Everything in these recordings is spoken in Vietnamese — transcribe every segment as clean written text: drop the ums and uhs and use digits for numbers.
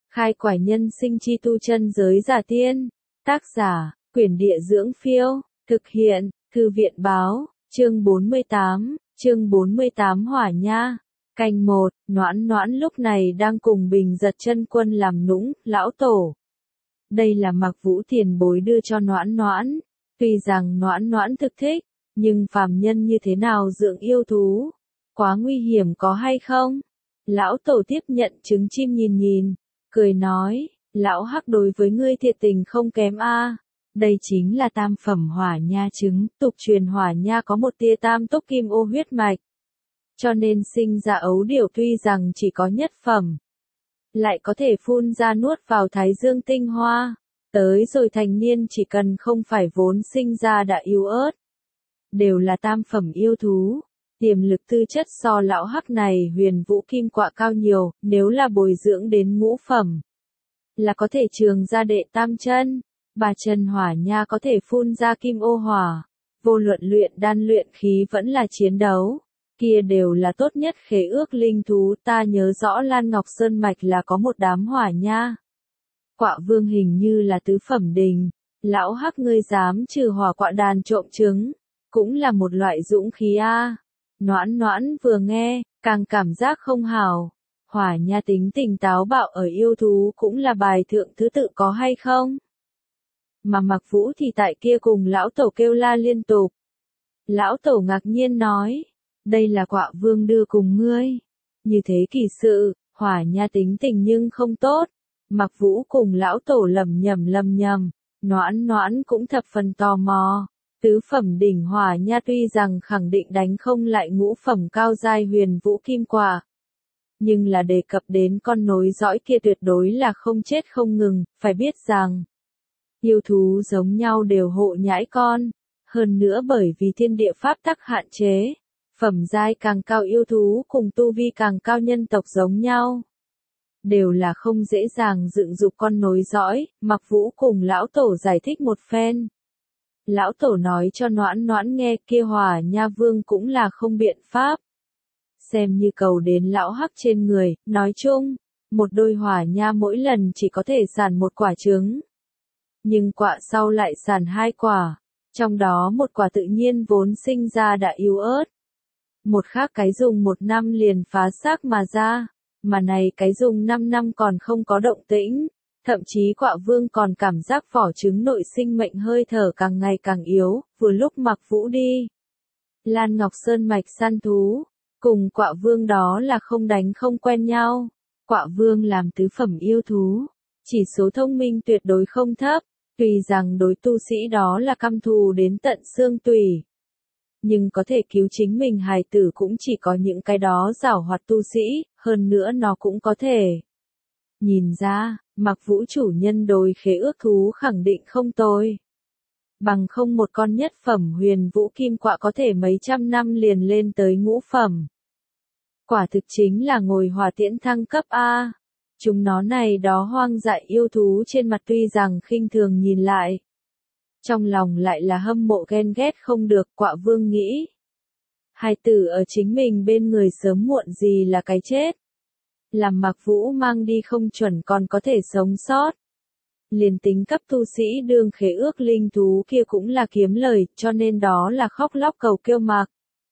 Khai quải nhân sinh chi tu chân giới giả tiên. Tác giả, Quyển Địa Dưỡng Phiêu. Thực hiện, Thư viện Báo. Chương 48 Hỏa Nha. Canh 1, Noãn Noãn lúc này đang cùng Bình Giật Chân Quân làm nũng, lão tổ. Đây là Mạc Vũ tiền bối đưa cho Noãn Noãn. Tuy rằng Noãn Noãn thực thích, nhưng phàm nhân như thế nào dưỡng yêu thú? Quá nguy hiểm có hay không? Lão tổ tiếp nhận trứng chim nhìn, cười nói, lão hắc đối với ngươi thiệt tình không kém a. Đây chính là tam phẩm hỏa nha trứng, tục truyền hỏa nha có một tia tam túc kim ô huyết mạch. Cho nên sinh ra ấu điểu tuy rằng chỉ có nhất phẩm, lại có thể phun ra nuốt vào thái dương tinh hoa. Tới rồi thành niên chỉ cần không phải vốn sinh ra đã yếu ớt, đều là tam phẩm yêu thú. Tiềm lực tư chất so lão hắc này huyền vũ kim quạ cao nhiều, nếu là bồi dưỡng đến ngũ phẩm, là có thể trường ra đệ tam chân. Bà chân hỏa nha có thể phun ra kim ô hỏa. Vô luận luyện đan luyện khí vẫn là chiến đấu, kia đều là tốt nhất khế ước linh thú. Ta nhớ rõ Lan Ngọc Sơn Mạch là có một đám hỏa nha. Quạ vương hình như là tứ phẩm đình. Lão hắc ngươi dám trừ hỏa quạ đàn trộm trứng, cũng là một loại dũng khí a. Noãn Noãn vừa nghe, càng cảm giác không hảo. Hỏa nha tính tình táo bạo ở yêu thú cũng là bài thượng thứ tự có hay không? Mà Mạc Vũ thì tại kia cùng lão tổ kêu la liên tục. Lão tổ ngạc nhiên nói, đây là quạ vương đưa cùng ngươi. Như thế kỳ sự, hỏa nha tính tình nhưng không tốt. Mạc Vũ cùng lão tổ lầm nhầm, Noãn Noãn cũng thập phần tò mò. Tứ phẩm đỉnh hỏa nha tuy rằng khẳng định đánh không lại ngũ phẩm cao giai huyền vũ kim quạ, nhưng là đề cập đến con nối dõi kia tuyệt đối là không chết không ngừng. Phải biết rằng, yêu thú giống nhau đều hộ nhãi con, hơn nữa bởi vì thiên địa pháp tắc hạn chế, phẩm giai càng cao yêu thú cùng tu vi càng cao nhân tộc giống nhau, đều là không dễ dàng dựng dục con nối dõi. Mạc Vũ cùng lão tổ giải thích một phen. Lão tổ nói cho Noãn Noãn nghe kia hỏa nha vương cũng là không biện pháp. Xem như cầu đến lão hắc trên người, nói chung, một đôi hỏa nha mỗi lần chỉ có thể sản một quả trứng. Nhưng quạ sau lại sản hai quả, trong đó một quả tự nhiên vốn sinh ra đã yếu ớt. Một khác cái dùng 1 năm liền phá xác mà ra, mà này cái dùng 5 năm còn không có động tĩnh. Thậm chí quạ vương còn cảm giác vỏ trứng nội sinh mệnh hơi thở càng ngày càng yếu. Vừa lúc Mạc Vũ đi Lan Ngọc Sơn Mạch săn thú, cùng quạ vương đó là không đánh không quen nhau. Quạ vương làm tứ phẩm yêu thú, chỉ số thông minh tuyệt đối không thấp, tuy rằng đối tu sĩ đó là căm thù đến tận xương tủy, nhưng có thể cứu chính mình hài tử cũng chỉ có những cái đó giảo hoạt tu sĩ. Hơn nữa nó cũng có thể nhìn ra, Mạc Vũ chủ nhân đối khế ước thú khẳng định không tồi. Bằng không một con nhất phẩm huyền vũ kim quạ có thể mấy trăm năm liền lên tới ngũ phẩm. Quả thực chính là ngồi hỏa tiễn thăng cấp a. Chúng nó này đó hoang dại yêu thú trên mặt tuy rằng khinh thường nhìn lại, trong lòng lại là hâm mộ ghen ghét không được. Quạ vương nghĩ, hài tử ở chính mình bên người sớm muộn gì là cái chết. Làm Mạc Vũ mang đi không chuẩn còn có thể sống sót. Liền tính cấp tu sĩ đương khế ước linh thú kia cũng là kiếm lời, cho nên đó là khóc lóc cầu kêu Mạc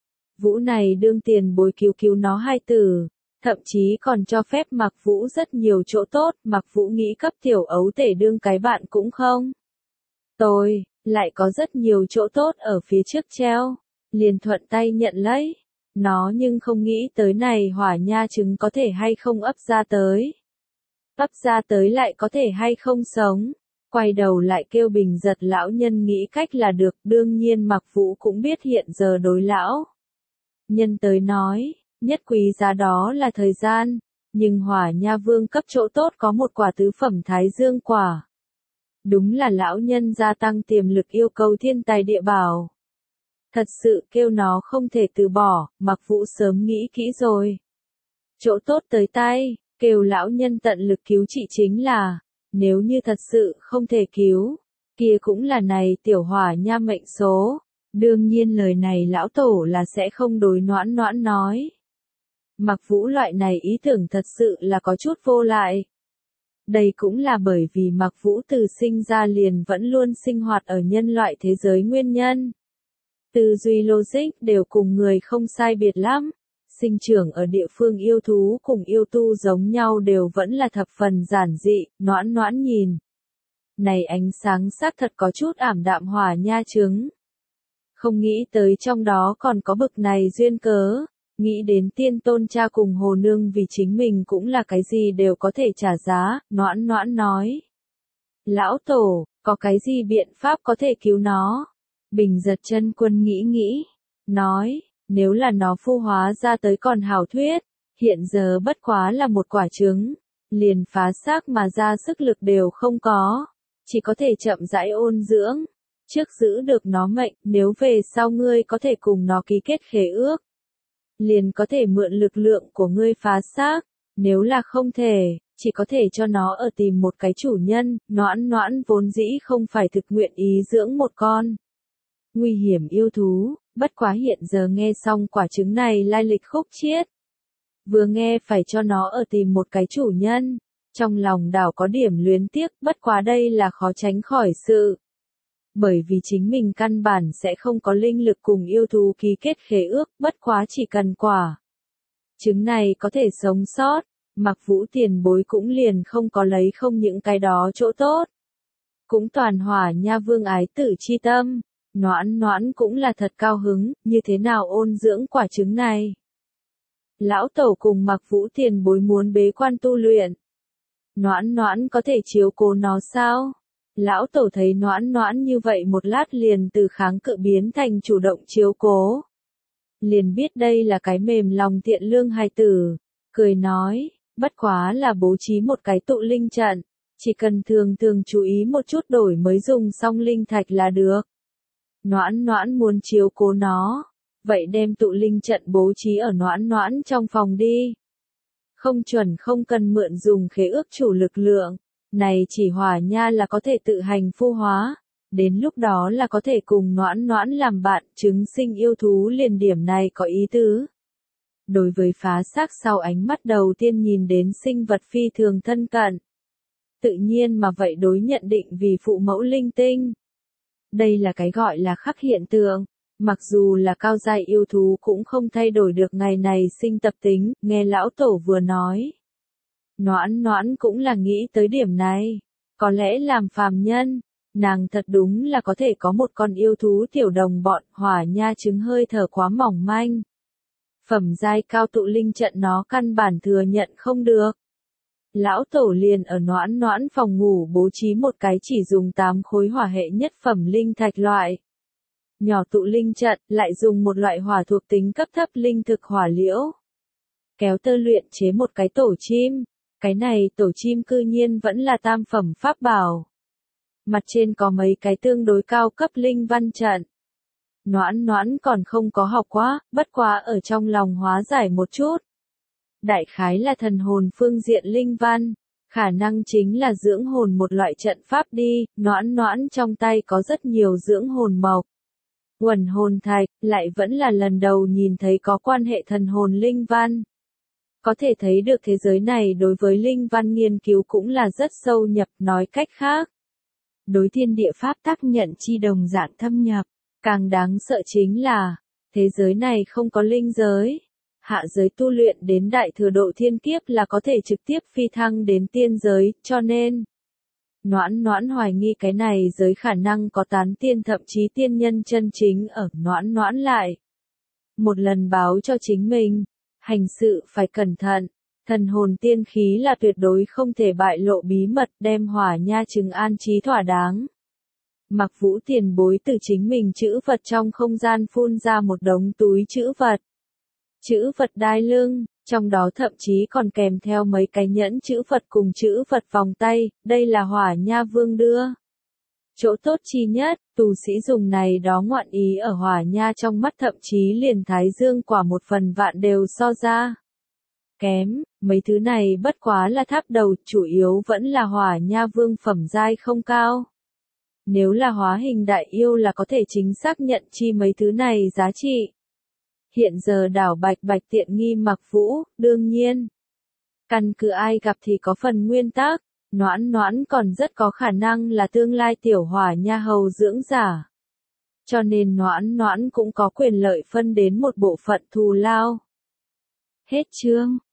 Vũ này đương tiền bồi cứu nó hai tử, thậm chí còn cho phép Mạc Vũ rất nhiều chỗ tốt. Mạc Vũ nghĩ cấp tiểu ấu tể đương cái bạn cũng không tồi, lại có rất nhiều chỗ tốt ở phía trước treo, liền thuận tay nhận lấy. Nó nhưng không nghĩ tới này hỏa nha trứng có thể hay không ấp ra tới. Ấp ra tới lại có thể hay không sống. Quay đầu lại kêu Bình Giật lão nhân nghĩ cách là được. Đương nhiên Mạc Vũ cũng biết hiện giờ đối lão nhân tới nói, nhất quý giá đó là thời gian. Nhưng hỏa nha vương cấp chỗ tốt có một quả tứ phẩm thái dương quả. Đúng là lão nhân gia tăng tiềm lực yêu cầu thiên tài địa bảo. Thật sự kêu nó không thể từ bỏ. Mạc Vũ sớm nghĩ kỹ rồi. Chỗ tốt tới tay, kêu lão nhân tận lực cứu trị chính là, nếu như thật sự không thể cứu, kia cũng là này tiểu hỏa nha mệnh số. Đương nhiên lời này lão tổ là sẽ không đối Noãn Noãn nói. Mạc Vũ loại này ý tưởng thật sự là có chút vô lại. Đây cũng là bởi vì Mạc Vũ từ sinh ra liền vẫn luôn sinh hoạt ở nhân loại thế giới nguyên nhân. Tư duy logic đều cùng người không sai biệt lắm. Sinh trưởng ở địa phương yêu thú cùng yêu tu giống nhau đều vẫn là thập phần giản dị, noãn noãn nhìn. Này ánh sáng xác thật có chút ảm đạm hỏa nha trứng. Không nghĩ tới trong đó còn có bực này duyên cớ. Nghĩ đến tiên tôn cha cùng hồ nương vì chính mình cũng là cái gì đều có thể trả giá, noãn noãn nói. Lão tổ, có cái gì biện pháp có thể cứu nó? Bình giật chân quân nghĩ, nói, nếu là nó phu hóa ra tới còn hảo thuyết, hiện giờ bất quá là một quả trứng, liền phá xác mà ra sức lực đều không có, chỉ có thể chậm rãi ôn dưỡng, trước giữ được nó mệnh, nếu về sau ngươi có thể cùng nó ký kết khế ước, liền có thể mượn lực lượng của ngươi phá xác, nếu là không thể, chỉ có thể cho nó ở tìm một cái chủ nhân, noãn noãn vốn dĩ không phải thực nguyện ý dưỡng một con. Nguy hiểm yêu thú, bất quá hiện giờ nghe xong quả trứng này lai lịch khúc chiết. Vừa nghe phải cho nó ở tìm một cái chủ nhân, trong lòng đảo có điểm luyến tiếc, bất quá đây là khó tránh khỏi sự. Bởi vì chính mình căn bản sẽ không có linh lực cùng yêu thú ký kết khế ước, bất quá chỉ cần quả. Trứng này có thể sống sót, Mạc Vũ tiền bối cũng liền không có lấy không những cái đó chỗ tốt. Cũng toàn hỏa nha vương ái tử chi tâm, noãn noãn cũng là thật cao hứng, như thế nào ôn dưỡng quả trứng này. Lão tổ cùng Mạc Vũ tiền bối muốn bế quan tu luyện. Noãn noãn có thể chiếu cố nó sao? Lão tổ thấy noãn noãn như vậy một lát liền từ kháng cự biến thành chủ động chiếu cố. Liền biết đây là cái mềm lòng tiện lương hài tử, cười nói, bất quá là bố trí một cái tụ linh trận, chỉ cần thường thường chú ý một chút đổi mới dùng xong linh thạch là được. Noãn noãn muốn chiếu cố nó, vậy đem tụ linh trận bố trí ở noãn noãn trong phòng đi. Không cần mượn dùng khế ước chủ lực lượng, này chỉ hỏa nha là có thể tự hành phu hóa, đến lúc đó là có thể cùng noãn noãn làm bạn, chứng sinh yêu thú liền điểm này có ý tứ. Đối với phá xác sau ánh mắt đầu tiên nhìn đến sinh vật phi thường thân cận. Tự nhiên mà vậy đối nhận định vì phụ mẫu linh tinh. Đây là cái gọi là khắc hiện tượng, mặc dù là cao giai yêu thú cũng không thay đổi được ngày này sinh tập tính, nghe lão tổ vừa nói. Noãn noãn cũng là nghĩ tới điểm này, có lẽ làm phàm nhân, nàng thật đúng là có thể có một con yêu thú tiểu đồng bọn, hỏa nha trứng hơi thở quá mỏng manh. Phẩm giai cao tụ linh trận nó căn bản thừa nhận không được. Lão tổ liền ở noãn noãn phòng ngủ bố trí một cái chỉ dùng 8 khối hỏa hệ nhất phẩm linh thạch loại. Nhỏ tụ linh trận lại dùng một loại hỏa thuộc tính cấp thấp linh thực hỏa liễu. Kéo tơ luyện chế một cái tổ chim, cái này tổ chim cư nhiên vẫn là tam phẩm pháp bảo. Mặt trên có mấy cái tương đối cao cấp linh văn trận. Noãn noãn còn không có học quá, bất quá ở trong lòng hóa giải một chút. Đại khái là thần hồn phương diện linh văn, khả năng chính là dưỡng hồn một loại trận pháp đi, noãn noãn trong tay có rất nhiều dưỡng hồn mộc. Quần hồn thạch, lại vẫn là lần đầu nhìn thấy có quan hệ thần hồn linh văn. Có thể thấy được thế giới này đối với linh văn nghiên cứu cũng là rất sâu nhập, nói cách khác. Đối thiên địa pháp tác nhận chi đồng dạng thâm nhập, càng đáng sợ chính là, thế giới này không có linh giới. Hạ giới tu luyện đến đại thừa độ thiên kiếp là có thể trực tiếp phi thăng đến tiên giới, cho nên noãn noãn hoài nghi cái này giới khả năng có tán tiên thậm chí tiên nhân chân chính ở noãn noãn lại. Một lần báo cho chính mình, hành sự phải cẩn thận, thần hồn tiên khí là tuyệt đối không thể bại lộ bí mật, đem hỏa nha trứng an trí thỏa đáng. Mạc Vũ tiền bối từ chính mình chữ vật trong không gian phun ra một đống túi chữ vật. Chữ vật đai lưng, trong đó thậm chí còn kèm theo mấy cái nhẫn chữ vật cùng chữ vật vòng tay, đây là hỏa nha vương đưa. Chỗ tốt chi nhất, tù sĩ dùng này đó ngoạn ý ở hỏa nha trong mắt thậm chí liền thái dương quả 1/1000 đều so ra. Kém, mấy thứ này bất quá là tháp đầu, chủ yếu vẫn là hỏa nha vương phẩm giai không cao. Nếu là hóa hình đại yêu là có thể chính xác nhận chi mấy thứ này giá trị. Hiện giờ đảo bạch bạch tiện nghi Mạc Vũ, đương nhiên. Căn cứ ai gặp thì có phần nguyên tắc, Noãn Noãn còn rất có khả năng là tương lai tiểu hỏa nha hầu dưỡng giả. Cho nên Noãn Noãn cũng có quyền lợi phân đến một bộ phận thù lao. Hết chương.